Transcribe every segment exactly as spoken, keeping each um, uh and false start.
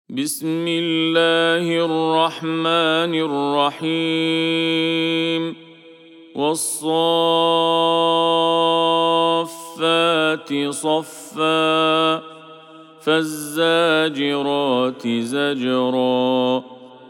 بسم الله الرحمن الرحيم والصافات صفا فالزاجرات زجرا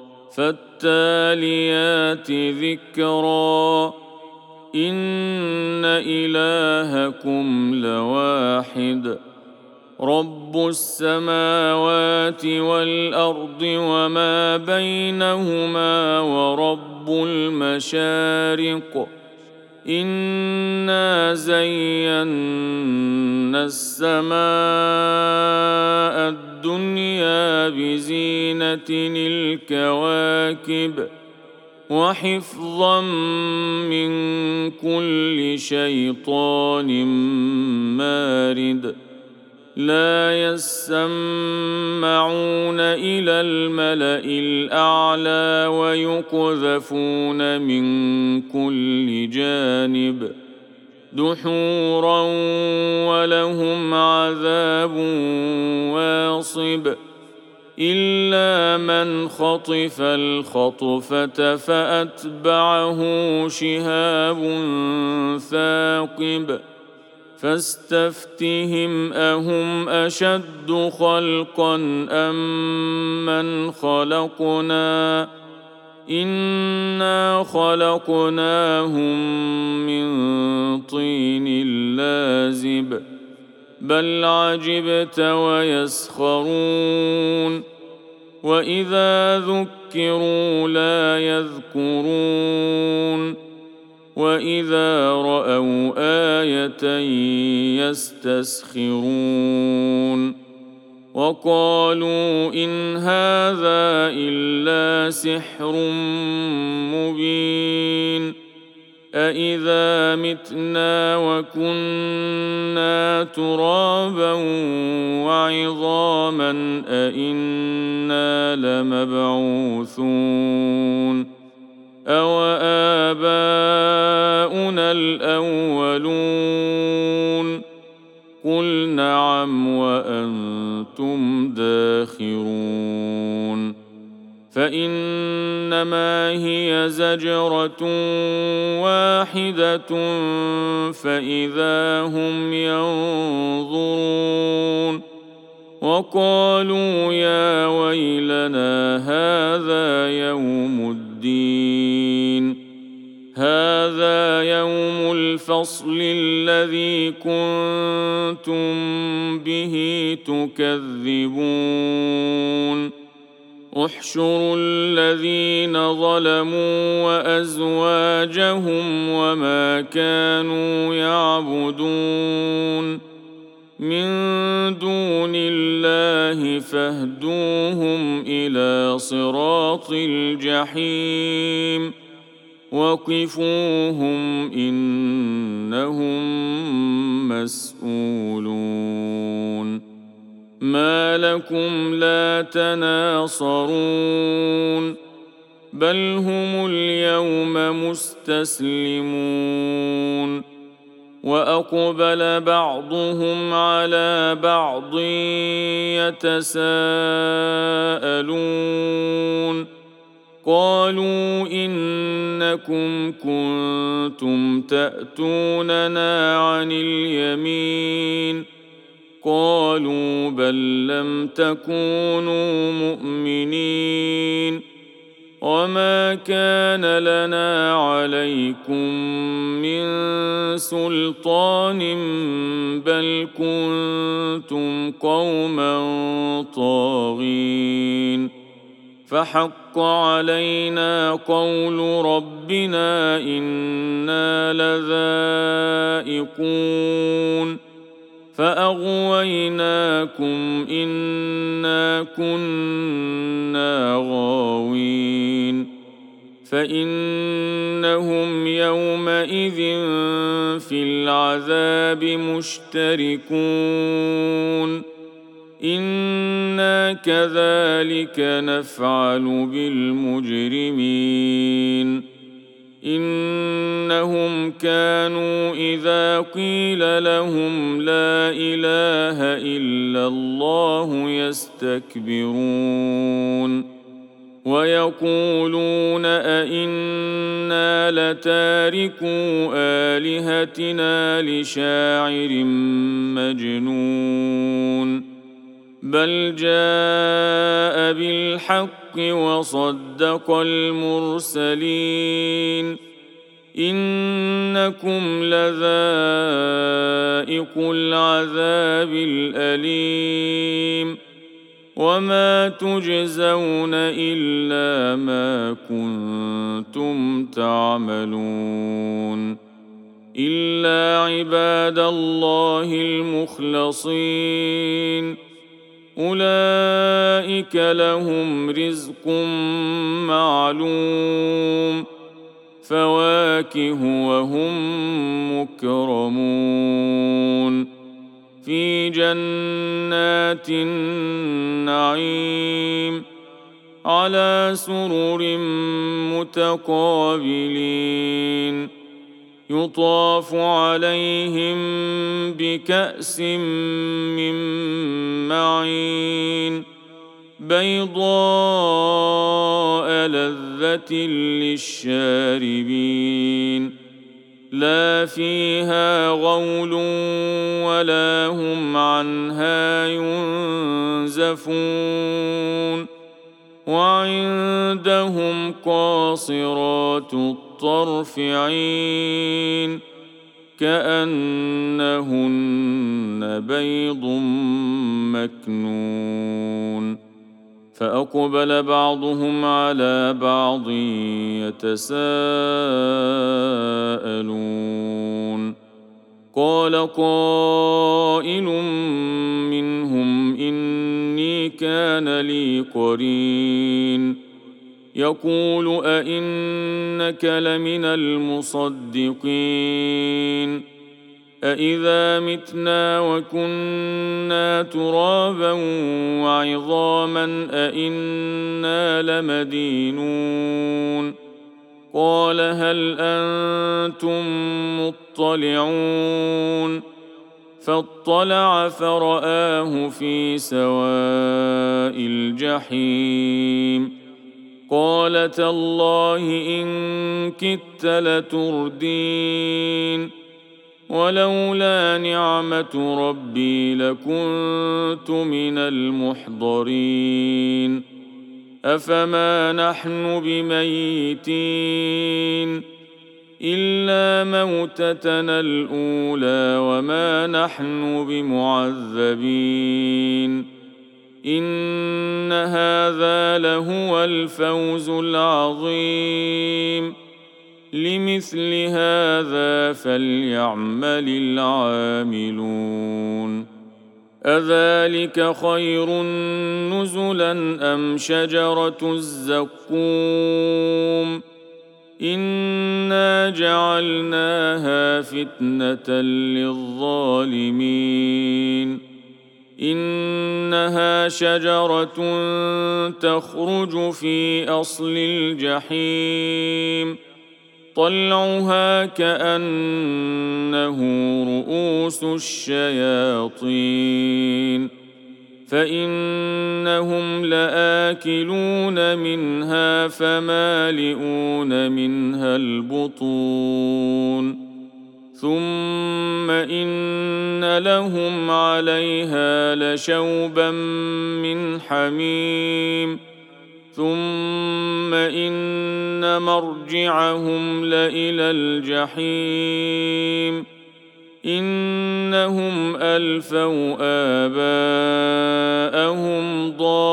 فالتاليات ذكرا إن إلهكم لواحد رب السماوات والأرض وما بينهما ورب المشارق إنا زينا السماء الدنيا بزينة الكواكب وحفظا من كل شيطان مارد لا يسمعون إلى الملأ الأعلى ويقذفون من كل جانب دحورا ولهم عذاب واصب إلا من خطف الخطفة فأتبعه شهاب ثاقب فاستفتهم أهم أشد خلقا أم من خلقنا إنا خلقناهم من طين لازب بل عجبت ويسخرون وإذا ذكروا لا يذكرون وإذا رأوا آية يستسخرون وقالوا إن هذا إلا سحر مبين أإذا متنا وكنا ترابا وعظاما أإنا لمبعوثون أوآباؤنا الأولون قل نعم وأنتم داخرون فإنما هي زجرة واحدة فإذا هم ينظرون وقالوا يا ويلنا هذا يوم الدين هذا يوم الفصل الذي كنتم به تكذبون احشروا الذين ظلموا وأزواجهم وما كانوا يعبدون من دون الله فاهدوهم إلى صراط الجحيم وقفوهم إنهم مسؤولون ما لكم لا تناصرون بل هم اليوم مستسلمون وأقبل بعضهم على بعض يتساءلون قالوا إنكم كنتم تأتوننا عن اليمين قالوا بل لم تكونوا مؤمنين وما كان لنا عليكم من سلطان بل كنتم قوما طاغين فحق علينا قول ربنا إنا لذائقون فأغويناكم إنا كنا غاوين فإنهم يومئذ في العذاب مشتركون إنا كذلك نفعل بالمجرمين إنهم كانوا إذا قيل لهم لا إله إلا الله يستكبرون ويقولون أئنا لتاركو آلهتنا لشاعر مجنون بل جاء بالحق وصدق المرسلين إنكم لذائق العذاب الأليم وما تجزون إلا ما كنتم تعملون إلا عباد الله المخلصين أولئك لهم رزق معلوم فواكه وهم مكرمون في جنات النعيم على سرر متقابلين يطاف عليهم بكأس من معين بيضاء لذة للشاربين لا فيها غول ولا هم عنها ينزفون وعندهم قاصرات الطرف عين كأنهن بيض مكنون فأقبل بعضهم على بعض يتساءلون قال قائل منهم إني كان لي قرين يقول أئنك لمن المصدقين أإذا متنا وكنا ترابا وعظاما أئنا لمدينون قال هل أنتم مطلعون فاطلع فرآه في سواء الجحيم قال تالله إن كدت لتردين ولولا نعمة ربي لكنت من المحضرين أفما نحن بميتين إلا موتتنا الأولى وما نحن بمعذبين إن هذا لهو الفوز العظيم لمثل هذا فليعمل العاملون أذلك خير نزلا أم شجرة الزقوم إنا جعلناها فتنة للظالمين إنها شجرة تخرج في أصل الجحيم طلعها كأنه رؤوس الشياطين فإنهم لآكلون منها فمالئون منها البطون ثم إن لهم عليها لشوبا من حميم ثم إن مرجعهم لإلى الجحيم إنهم ألفوا آباءهم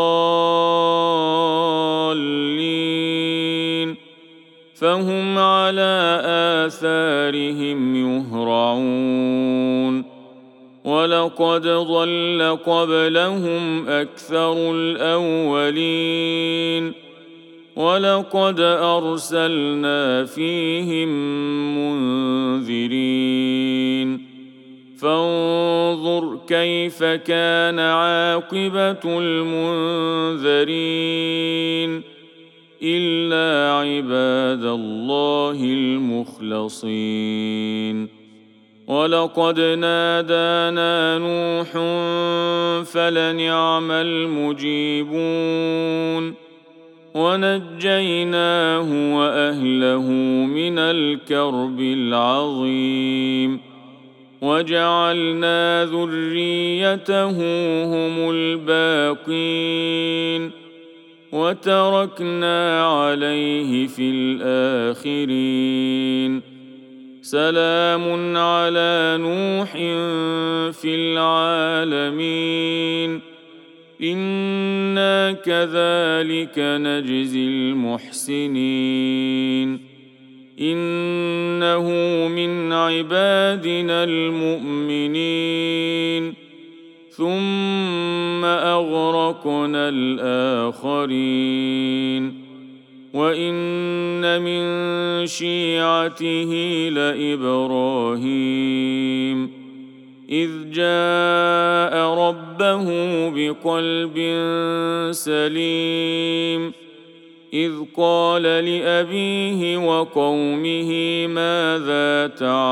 ضالين فهم على آثارهم يهرعون ولقد ضل قبلهم أكثر الأولين ولقد أرسلنا فيهم منذرين فانظر كيف كان عاقبة المنذرين إلا عباد الله المخلصين. ولقد نادانا نوح فلنعم المجيبون ونجيناه وأهله من الكرب العظيم وجعلنا ذريته هم الباقين وتركنا عليه في الآخرين. سلام على نوح في العالمين إنا كذلك نجزي المحسنين إنه من عبادنا المؤمنين ثم أغرقنا الآخرين وإن من شيعته لإبراهيم إذ جاء ربه بقلب سليم إذ قال لأبيه وقومه ماذا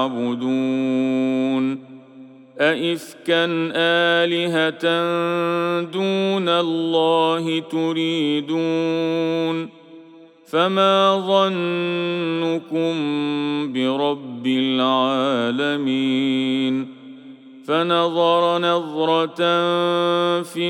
تعبدون أئفكا آلهة دون الله تريدون فما ظنكم برب العالمين فنظر نظرة في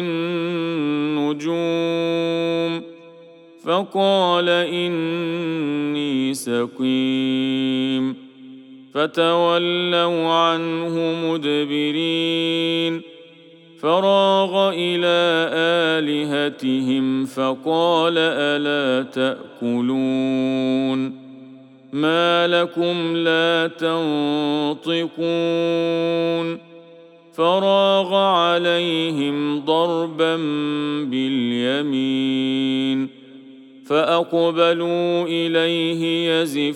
النجوم فقال إني سقيم فتولوا عنه مدبرين فراغ إلى آلهتهم فقال ألا تأكلون ما لكم لا تنطقون فراغ عليهم ضربا باليمين فأقبلوا إليه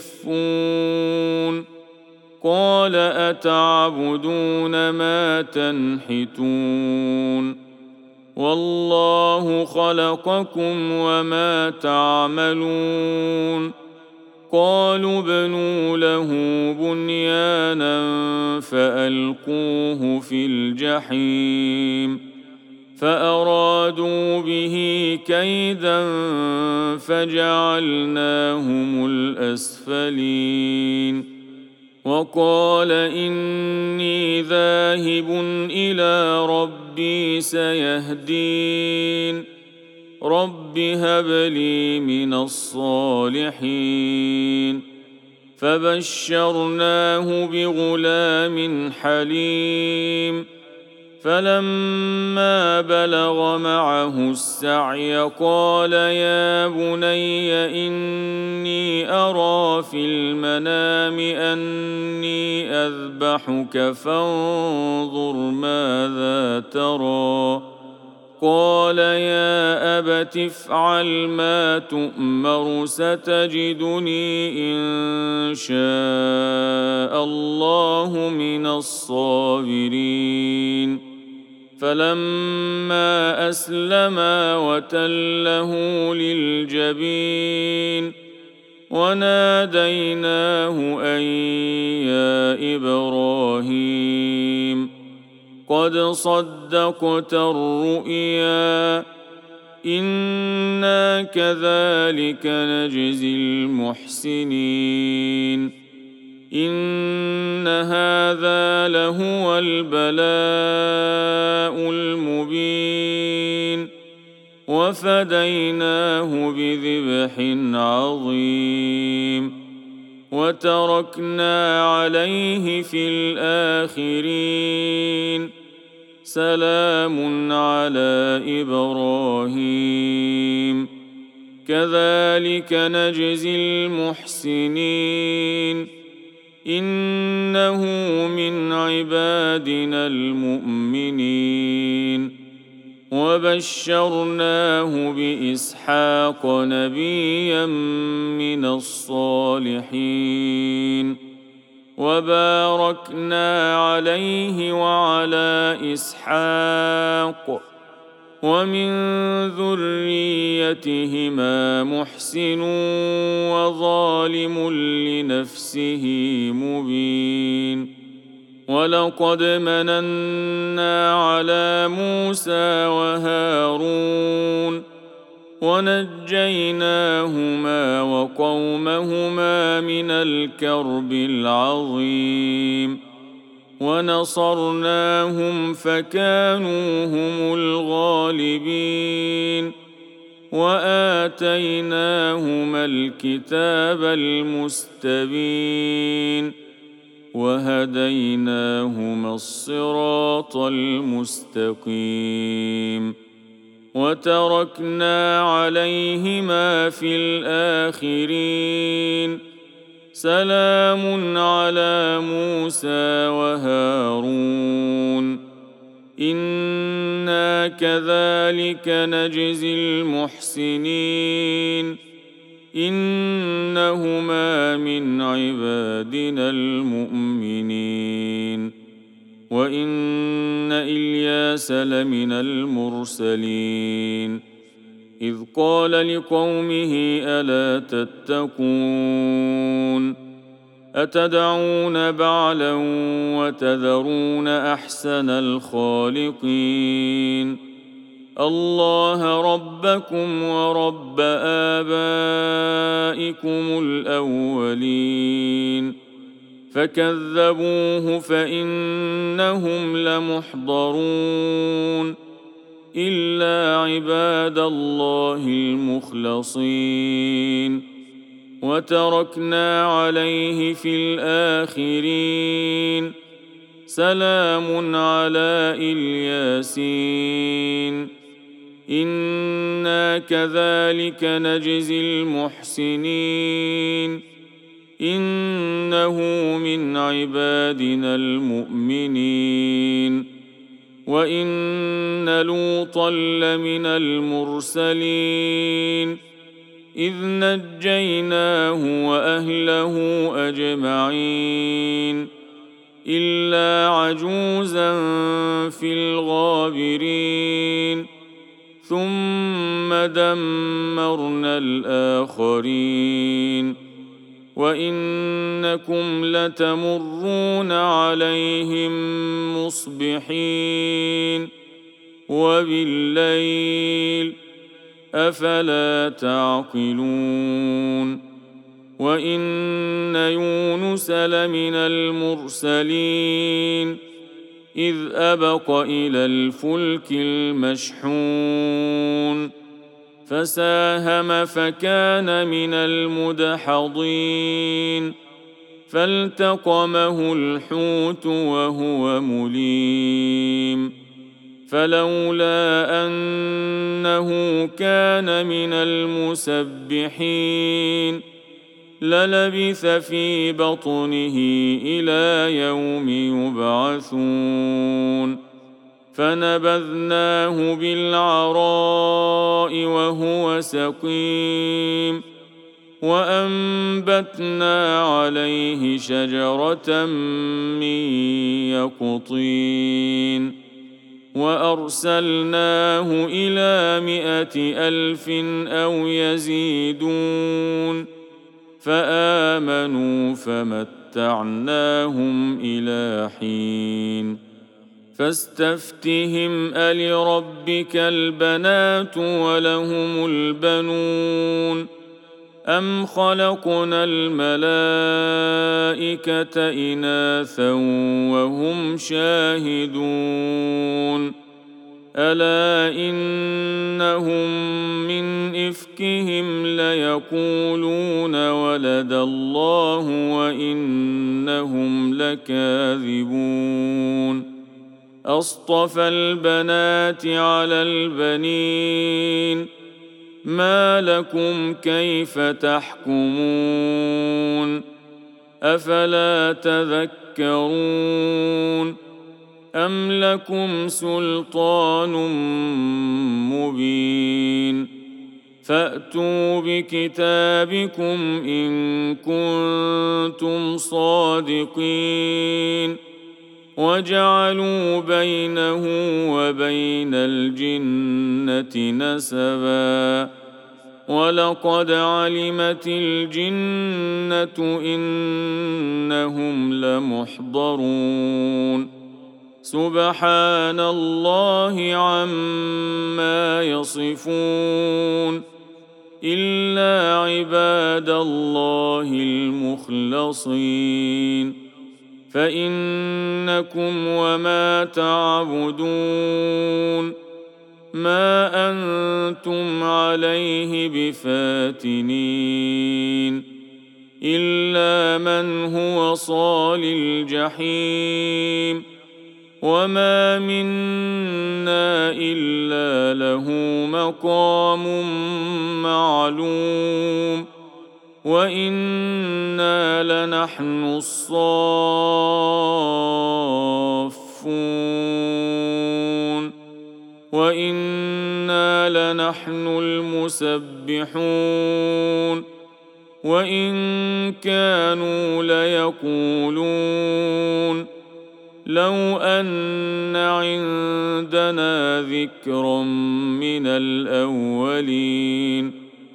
يزفون قال أتعبدون ما تنحتون والله خلقكم وما تعملون قالوا ابنوا له بنيانا فألقوه في الجحيم فأرادوا به كيدا فجعلناهم الأسفلين وقال إني ذاهب إلى ربي سيهدين رب هب لي من الصالحين فبشرناه بغلام حليم فلما بلغ معه السعي قال يا بني إني أرى في المنام أني أذبحك فانظر ماذا ترى قال يا أبت افعل ما تؤمر ستجدني إن شاء الله من الصابرين فلما أسلما وتله للجبين وناديناه أن يا إبراهيم قد صدقت الرؤيا إنا كذلك نجزي المحسنين إن هذا لهو البلاء المبين وفديناه بذبح عظيم وتركنا عليه في الآخرين سلام على إبراهيم كذلك نجزي المحسنين إنه من عبادنا المؤمنين وبشرناه بإسحاق نبيا من الصالحين وباركنا عليه وعلى إسحاق ومن ذريتهما محسن وظالم لنفسه مبين ولقد مننا على موسى وهارون ونجيناهما وقومهما من الكرب العظيم ونصرناهم فكانوا هم الغالبين وآتيناهما الكتاب المستبين وهديناهما الصراط المستقيم وتركنا عليهما في الآخرين سلام على موسى وهارون إنا كذلك نجزي المحسنين إنهما من عبادنا المؤمنين وإن إلياس لمن المرسلين إذ قال لقومه ألا تتقون أتدعون بعلا وتذرون أحسن الخالقين الله ربكم ورب آبائكم الأولين فكذبوه فإنهم لمحضرون إلا عباد الله المخلصين وتركنا عليه في الآخرين سلام على الياسين إنا كذلك نجزي المحسنين إنه من عبادنا المؤمنين وإن لوطا لمن المرسلين إذ نجيناه وأهله أجمعين إلا عجوزا في الغابرين ثم دمرنا الآخرين وإنكم لتمرون عليهم مصبحين وبالليل أفلا تعقلون وإن يونس لمن المرسلين إذ أبق إلى الفلك المشحون فساهم فكان من المدحضين فالتقمه الحوت وهو مليم فلولا أنه كان من المسبحين للبث في بطنه إلى يوم يبعثون فنبذناه بالعراء وهو سقيم وأنبتنا عليه شجرة من يقطين وأرسلناه إلى مائة ألف أو يزيدون فآمنوا فمتعناهم إلى حين فاستفتهم ألربك البنات ولهم البنون أم خلقنا الملائكة إناثا وهم شاهدون ألا إنهم من إفكهم ليقولون ولد الله وإنهم لكاذبون أصطفى البنات على البنين ما لكم كيف تحكمون أفلا تذكرون أم لكم سلطان مبين فأتوا بكتابكم إن كنتم صادقين وجعلوا بينه وبين الجنة نسبا ولقد علمت الجنة إنهم لمحضرون سبحان الله عما يصفون إلا عباد الله المخلصين فإنكم وما تعبدون ما أنتم عليه بفاتنين إلا من هو صال الجحيم وما منا إلا له مقام معلوم وإنا لنحن الصافون وإنا لنحن المسبحون وإن كانوا ليقولون لو أن عندنا ذكرا من الأولين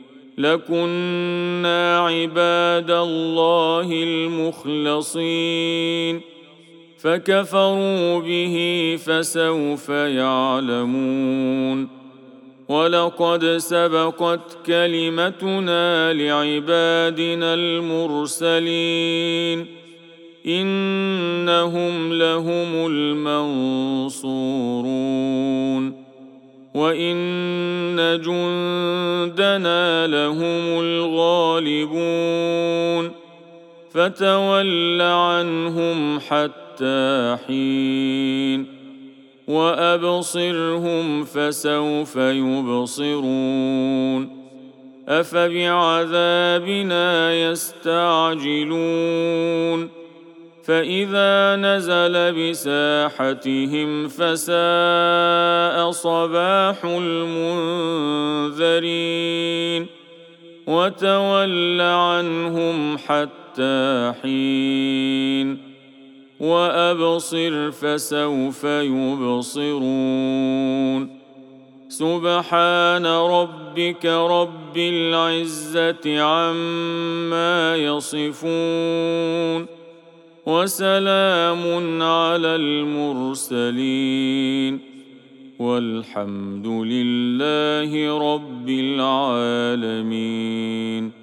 لكنا عباد الله المخلصين فكفروا به فسوف يعلمون ولقد سبقت كلمتنا لعبادنا المرسلين إنهم لهم المنصورون وإن جندنا لهم الغالبون فتول عنهم حتى حين وأبصرهم فسوف يبصرون أفبعذابنا يستعجلون فإذا نزل بساحتهم فساء صباح المنذرين وتول عنهم حتى حين وأبصر فسوف يبصرون سبحان ربك رب العزة عما يصفون وسلام على المرسلين والحمد لله رب العالمين.